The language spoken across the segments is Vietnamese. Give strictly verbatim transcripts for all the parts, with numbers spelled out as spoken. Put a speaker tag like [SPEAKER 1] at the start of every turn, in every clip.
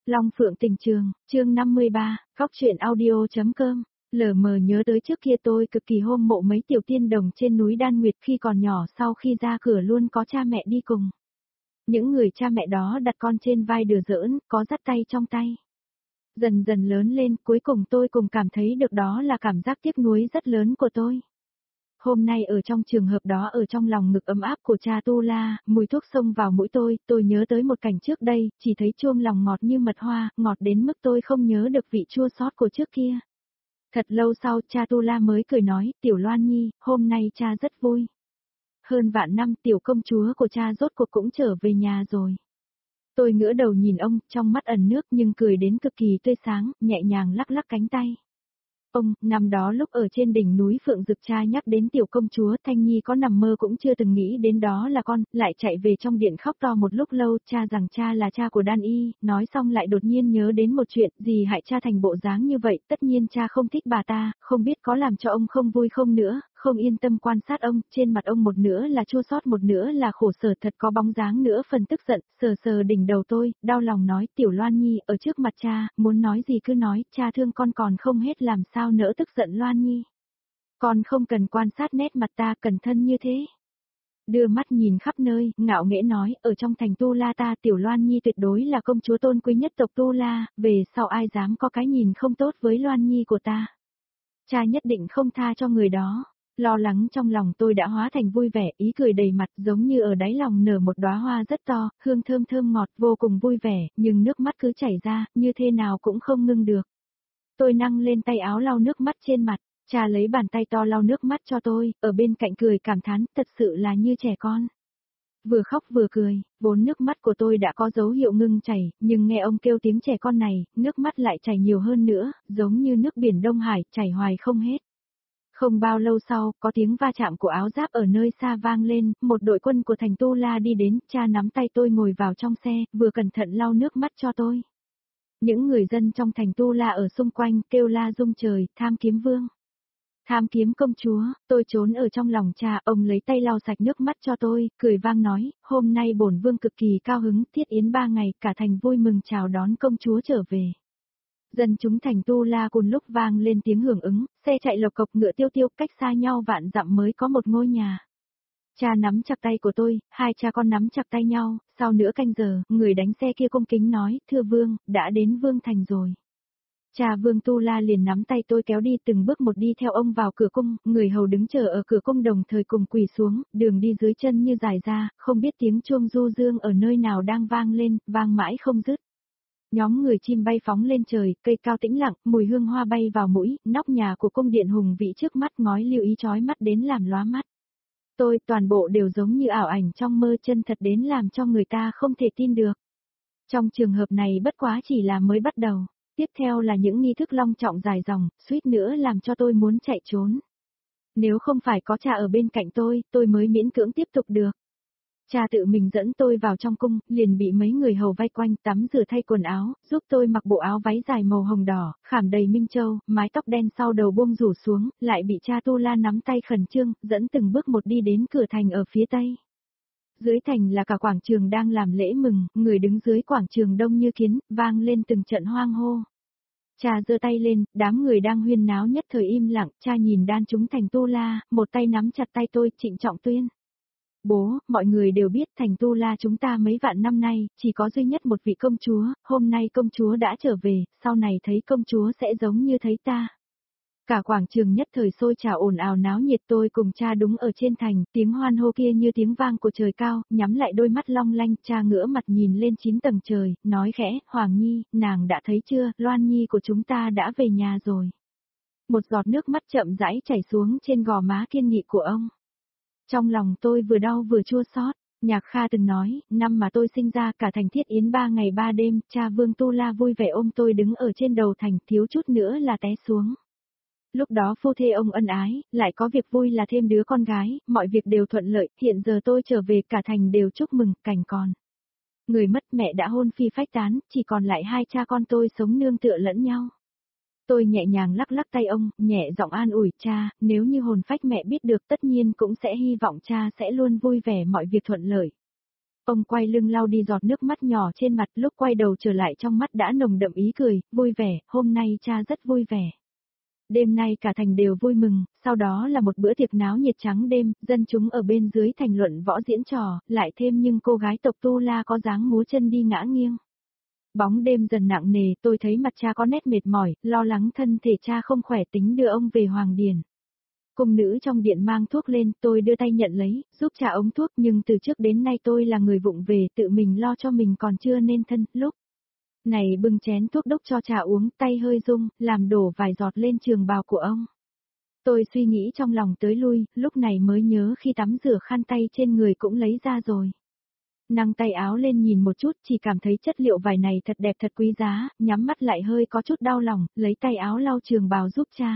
[SPEAKER 1] Long Phượng Tình Trường, chương năm mươi ba, Cóc truyện audio.com. Lờ mờ nhớ tới trước kia tôi cực kỳ hâm mộ mấy tiểu tiên đồng trên núi Đan Nguyệt khi còn nhỏ, sau khi ra cửa luôn có cha mẹ đi cùng. Những người cha mẹ đó đặt con trên vai đùa giỡn, có dắt tay trong tay. Dần dần lớn lên, cuối cùng tôi cùng cảm thấy được đó là cảm giác tiếc nuối rất lớn của tôi. Hôm nay ở trong trường hợp đó, ở trong lòng ngực ấm áp của cha Tu La, mùi thuốc xông vào mũi tôi, tôi nhớ tới một cảnh trước đây, chỉ thấy chuông lòng ngọt như mật hoa, ngọt đến mức tôi không nhớ được vị chua xót của trước kia. Thật lâu sau cha Tu La mới cười nói, Tiểu Loan Nhi, hôm nay cha rất vui. Hơn vạn năm tiểu công chúa của cha rốt cuộc cũng trở về nhà rồi. Tôi ngửa đầu nhìn ông, trong mắt ẩn nước nhưng cười đến cực kỳ tươi sáng, nhẹ nhàng lắc lắc cánh tay. Ông, năm đó lúc ở trên đỉnh núi Phượng Dực cha nhắc đến tiểu công chúa, Thanh Nhi có nằm mơ cũng chưa từng nghĩ đến đó là con, lại chạy về trong điện khóc to một lúc lâu, cha rằng cha là cha của Đan Y, nói xong lại đột nhiên nhớ đến một chuyện, gì hại cha thành bộ dáng như vậy, tất nhiên cha không thích bà ta, không biết có làm cho ông không vui không nữa, không yên tâm quan sát ông, trên mặt ông một nửa là chua xót một nửa là khổ sở, thật có bóng dáng nữa phần tức giận, sờ sờ đỉnh đầu tôi, đau lòng nói, Tiểu Loan Nhi, ở trước mặt cha, muốn nói gì cứ nói, cha thương con còn không hết làm sao nỡ tức giận Loan Nhi. Con không cần quan sát nét mặt ta, cẩn thân như thế. Đưa mắt nhìn khắp nơi, ngạo nghễ nói, ở trong thành Tu La ta, Tiểu Loan Nhi tuyệt đối là công chúa tôn quý nhất tộc Tu La, về sau ai dám có cái nhìn không tốt với Loan Nhi của ta. Cha nhất định không tha cho người đó. Lo lắng trong lòng tôi đã hóa thành vui vẻ, ý cười đầy mặt, giống như ở đáy lòng nở một đóa hoa rất to, hương thơm thơm ngọt, vô cùng vui vẻ, nhưng nước mắt cứ chảy ra, như thế nào cũng không ngưng được. Tôi nâng lên tay áo lau nước mắt trên mặt, cha lấy bàn tay to lau nước mắt cho tôi, ở bên cạnh cười cảm thán, thật sự là như trẻ con. Vừa khóc vừa cười, vốn nước mắt của tôi đã có dấu hiệu ngưng chảy, nhưng nghe ông kêu tiếng trẻ con này, nước mắt lại chảy nhiều hơn nữa, giống như nước biển Đông Hải, chảy hoài không hết. Không bao lâu sau, có tiếng va chạm của áo giáp ở nơi xa vang lên, một đội quân của thành Tu La đi đến, cha nắm tay tôi ngồi vào trong xe, vừa cẩn thận lau nước mắt cho tôi. Những người dân trong thành Tu La ở xung quanh kêu la rung trời, Tham Kiếm Vương. Tham Kiếm công chúa, tôi trốn ở trong lòng cha, ông lấy tay lau sạch nước mắt cho tôi, cười vang nói, hôm nay bổn vương cực kỳ cao hứng, thiết yến ba ngày, cả thành vui mừng chào đón công chúa trở về. Dân chúng thành Tu La cùng lúc vang lên tiếng hưởng ứng, xe chạy lộc cộc ngựa tiêu tiêu, cách xa nhau vạn dặm mới có một ngôi nhà. Cha nắm chặt tay của tôi, hai cha con nắm chặt tay nhau, sau nửa canh giờ, người đánh xe kia cung kính nói, thưa vương, đã đến vương thành rồi. Cha Vương Tu La liền nắm tay tôi kéo đi từng bước một đi theo ông vào cửa cung, người hầu đứng chờ ở cửa cung đồng thời cùng quỳ xuống, đường đi dưới chân như dài ra, không biết tiếng chuông du dương ở nơi nào đang vang lên, vang mãi không dứt. Nhóm người chim bay phóng lên trời, cây cao tĩnh lặng, mùi hương hoa bay vào mũi, nóc nhà của cung điện hùng vĩ trước mắt ngói lưu ý chói mắt đến làm lóa mắt. Tôi, toàn bộ đều giống như ảo ảnh trong mơ, chân thật đến làm cho người ta không thể tin được. Trong trường hợp này bất quá chỉ là mới bắt đầu, tiếp theo là những nghi thức long trọng dài dòng, suýt nữa làm cho tôi muốn chạy trốn. Nếu không phải có cha ở bên cạnh tôi, tôi mới miễn cưỡng tiếp tục được. Cha tự mình dẫn tôi vào trong cung, liền bị mấy người hầu vây quanh, tắm rửa thay quần áo, giúp tôi mặc bộ áo váy dài màu hồng đỏ, khảm đầy minh châu, mái tóc đen sau đầu buông rủ xuống, lại bị cha Tu La nắm tay khẩn trương, dẫn từng bước một đi đến cửa thành ở phía tây. Dưới thành là cả quảng trường đang làm lễ mừng, người đứng dưới quảng trường đông như kiến, vang lên từng trận hoang hô. Cha giơ tay lên, đám người đang huyên náo nhất thời im lặng, cha nhìn đan chúng thành Tu La, một tay nắm chặt tay tôi, trịnh trọng tuyên. Bố, mọi người đều biết thành Tu La chúng ta mấy vạn năm nay, chỉ có duy nhất một vị công chúa, hôm nay công chúa đã trở về, sau này thấy công chúa sẽ giống như thấy ta. Cả quảng trường nhất thời sôi trào ồn ào náo nhiệt, tôi cùng cha đúng ở trên thành, tiếng hoan hô kia như tiếng vang của trời cao, nhắm lại đôi mắt long lanh, cha ngửa mặt nhìn lên chín tầng trời, nói khẽ, Hoàng Nhi, nàng đã thấy chưa, Loan Nhi của chúng ta đã về nhà rồi. Một giọt nước mắt chậm rãi chảy xuống trên gò má kiên nghị của ông. Trong lòng tôi vừa đau vừa chua xót. Nhạc Kha từng nói, năm mà tôi sinh ra cả thành thiết yến ba ngày ba đêm, cha Vương Tu La vui vẻ ôm tôi đứng ở trên đầu thành, thiếu chút nữa là té xuống. Lúc đó phu thê ông ân ái, lại có việc vui là thêm đứa con gái, mọi việc đều thuận lợi, hiện giờ tôi trở về cả thành đều chúc mừng, cảnh còn. Người mất mẹ đã hôn phi phách tán, chỉ còn lại hai cha con tôi sống nương tựa lẫn nhau. Tôi nhẹ nhàng lắc lắc tay ông, nhẹ giọng an ủi cha, nếu như hồn phách mẹ biết được tất nhiên cũng sẽ hy vọng cha sẽ luôn vui vẻ mọi việc thuận lợi. Ông quay lưng lau đi giọt nước mắt nhỏ trên mặt, lúc quay đầu trở lại trong mắt đã nồng đậm ý cười, vui vẻ, hôm nay cha rất vui vẻ. Đêm nay cả thành đều vui mừng, sau đó là một bữa tiệc náo nhiệt trắng đêm, dân chúng ở bên dưới thành luận võ diễn trò, lại thêm nhưng cô gái tộc Tu La có dáng múa chân đi ngã nghiêng. Bóng đêm dần nặng nề, tôi thấy mặt cha có nét mệt mỏi, lo lắng thân thể cha không khỏe tính đưa ông về Hoàng Điền. Cung nữ trong điện mang thuốc lên, tôi đưa tay nhận lấy, giúp cha ống thuốc, nhưng từ trước đến nay tôi là người vụng về, tự mình lo cho mình còn chưa nên thân, lúc này bưng chén thuốc đốc cho cha uống, tay hơi rung, làm đổ vài giọt lên trường bào của ông. Tôi suy nghĩ trong lòng tới lui, lúc này mới nhớ khi tắm rửa khăn tay trên người cũng lấy ra rồi. Nâng tay áo lên nhìn một chút, chỉ cảm thấy chất liệu vải này thật đẹp thật quý giá, nhắm mắt lại hơi có chút đau lòng, lấy tay áo lau trường bào giúp cha.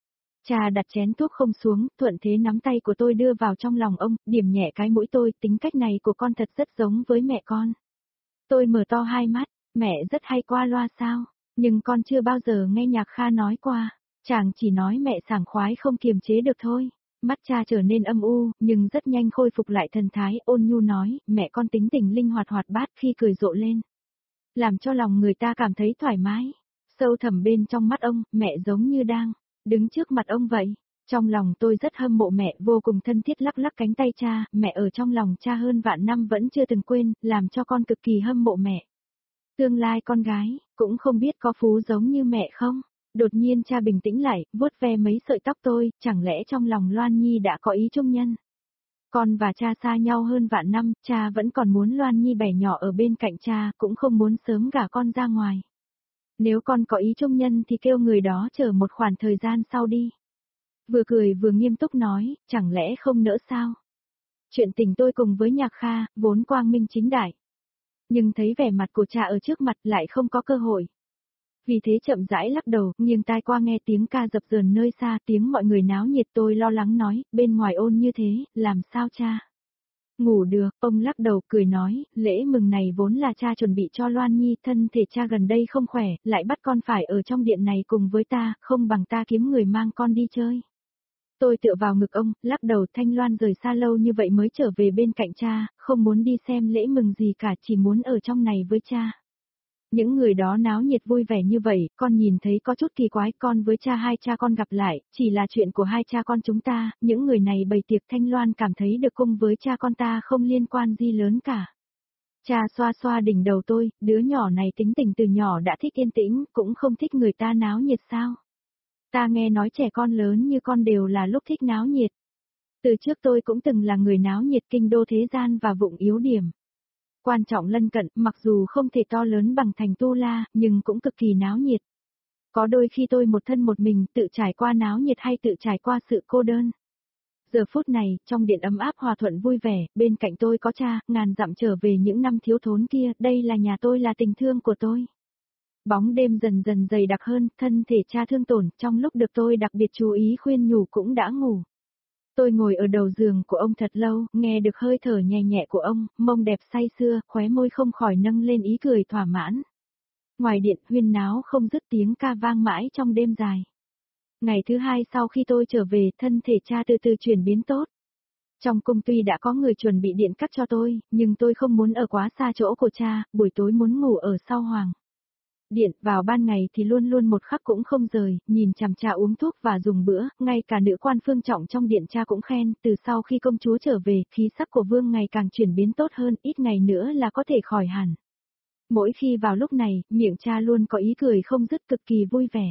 [SPEAKER 1] Cha đặt chén thuốc không xuống, thuận thế nắm tay của tôi đưa vào trong lòng ông, điểm nhẹ cái mũi tôi, tính cách này của con thật rất giống với mẹ con. Tôi mở to hai mắt, mẹ rất hay qua loa sao, nhưng con chưa bao giờ nghe Nhạc Kha nói qua, chàng chỉ nói mẹ sảng khoái không kiềm chế được thôi. Mắt cha trở nên âm u, nhưng rất nhanh khôi phục lại thần thái, ôn nhu nói, mẹ con tính tình linh hoạt hoạt bát khi cười rộ lên. Làm cho lòng người ta cảm thấy thoải mái. Sâu thẳm bên trong mắt ông, mẹ giống như đang đứng trước mặt ông vậy. Trong lòng tôi rất hâm mộ mẹ, vô cùng thân thiết lắc lắc cánh tay cha, mẹ ở trong lòng cha hơn vạn năm vẫn chưa từng quên, làm cho con cực kỳ hâm mộ mẹ. Tương lai con gái, cũng không biết có phú giống như mẹ không? Đột nhiên cha bình tĩnh lại, vuốt ve mấy sợi tóc tôi, chẳng lẽ trong lòng Loan Nhi đã có ý chung nhân? Con và cha xa nhau hơn vạn năm, cha vẫn còn muốn Loan Nhi bẻ nhỏ ở bên cạnh cha, cũng không muốn sớm gả con ra ngoài. Nếu con có ý chung nhân thì kêu người đó chờ một khoảng thời gian sau đi. Vừa cười vừa nghiêm túc nói, chẳng lẽ không nỡ sao? Chuyện tình tôi cùng với Nhạc Kha, vốn quang minh chính đại. Nhưng thấy vẻ mặt của cha ở trước mặt lại không có cơ hội. Vì thế chậm rãi lắc đầu, nghiêng tai qua nghe tiếng ca dập dờn nơi xa, tiếng mọi người náo nhiệt, tôi lo lắng nói, bên ngoài ôn như thế, làm sao cha? Ngủ được, ông lắc đầu cười nói, lễ mừng này vốn là cha chuẩn bị cho Loan Nhi, thân thể cha gần đây không khỏe, lại bắt con phải ở trong điện này cùng với ta, không bằng ta kiếm người mang con đi chơi. Tôi tựa vào ngực ông, lắc đầu, Thanh Loan rời xa lâu như vậy mới trở về bên cạnh cha, không muốn đi xem lễ mừng gì cả, chỉ muốn ở trong này với cha. Những người đó náo nhiệt vui vẻ như vậy, con nhìn thấy có chút kỳ quái, con với cha hai cha con gặp lại, chỉ là chuyện của hai cha con chúng ta, những người này bày tiệc, Thanh Loan cảm thấy được cung với cha con ta không liên quan gì lớn cả. Cha xoa xoa đỉnh đầu tôi, đứa nhỏ này tính tình từ nhỏ đã thích yên tĩnh, cũng không thích người ta náo nhiệt sao. Ta nghe nói trẻ con lớn như con đều là lúc thích náo nhiệt. Từ trước tôi cũng từng là người náo nhiệt kinh đô thế gian và vụng yếu điểm. Quan trọng lân cận, mặc dù không thể to lớn bằng thành Tu La, nhưng cũng cực kỳ náo nhiệt. Có đôi khi tôi một thân một mình, tự trải qua náo nhiệt hay tự trải qua sự cô đơn. Giờ phút này, trong điện ấm áp hòa thuận vui vẻ, bên cạnh tôi có cha, ngàn dặm trở về những năm thiếu thốn kia, đây là nhà tôi, là tình thương của tôi. Bóng đêm dần dần dày đặc hơn, thân thể cha thương tổn, trong lúc được tôi đặc biệt chú ý khuyên nhủ cũng đã ngủ. Tôi ngồi ở đầu giường của ông thật lâu, nghe được hơi thở nhẹ nhẹ của ông, mông đẹp say sưa, khóe môi không khỏi nâng lên ý cười thỏa mãn. Ngoài điện huyên náo không dứt, tiếng ca vang mãi trong đêm dài. Ngày thứ hai sau khi tôi trở về, thân thể cha từ từ chuyển biến tốt. Trong cung tuy đã có người chuẩn bị điện cắt cho tôi, nhưng tôi không muốn ở quá xa chỗ của cha, buổi tối muốn ngủ ở sau hoàng điện, vào ban ngày thì luôn luôn một khắc cũng không rời, nhìn chằm cha uống thuốc và dùng bữa, ngay cả nữ quan phương trọng trong điện cha cũng khen, từ sau khi công chúa trở về, khí sắc của vương ngày càng chuyển biến tốt hơn, ít ngày nữa là có thể khỏi hẳn. Mỗi khi vào lúc này, miệng cha luôn có ý cười không dứt, cực kỳ vui vẻ.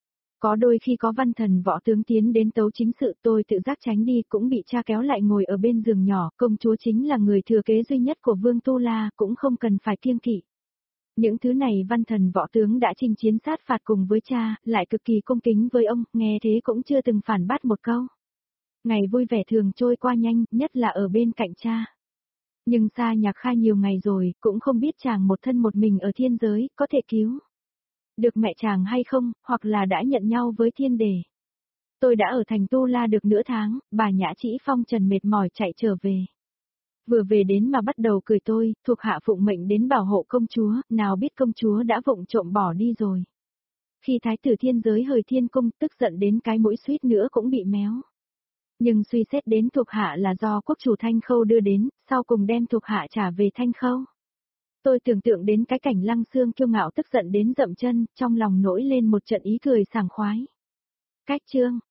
[SPEAKER 1] Có đôi khi có văn thần võ tướng tiến đến tấu chính sự, tôi tự giác tránh đi, cũng bị cha kéo lại ngồi ở bên giường nhỏ, công chúa chính là người thừa kế duy nhất của vương Tu La, cũng không cần phải kiêng kỵ. Những thứ này văn thần võ tướng đã chinh chiến sát phạt cùng với cha, lại cực kỳ cung kính với ông, nghe thế cũng chưa từng phản bác một câu. Ngày vui vẻ thường trôi qua nhanh, nhất là ở bên cạnh cha. Nhưng xa Nhạc Kha nhiều ngày rồi, cũng không biết chàng một thân một mình ở thiên giới, có thể cứu được mẹ chàng hay không, hoặc là đã nhận nhau với thiên đề. Tôi đã ở thành Tu La được nửa tháng, bà Nhã Chỉ phong trần mệt mỏi chạy trở về. Vừa về đến mà bắt đầu cười tôi, thuộc hạ phụng mệnh đến bảo hộ công chúa, nào biết công chúa đã vụng trộm bỏ đi rồi. Khi thái tử thiên giới hời thiên cung, tức giận đến cái mũi suýt nữa cũng bị méo. Nhưng suy xét đến thuộc hạ là do quốc chủ Thanh Khâu đưa đến, sau cùng đem thuộc hạ trả về Thanh Khâu. Tôi tưởng tượng đến cái cảnh Lăng Xương kiêu ngạo tức giận đến dậm chân, trong lòng nổi lên một trận ý cười sảng khoái. Cách chương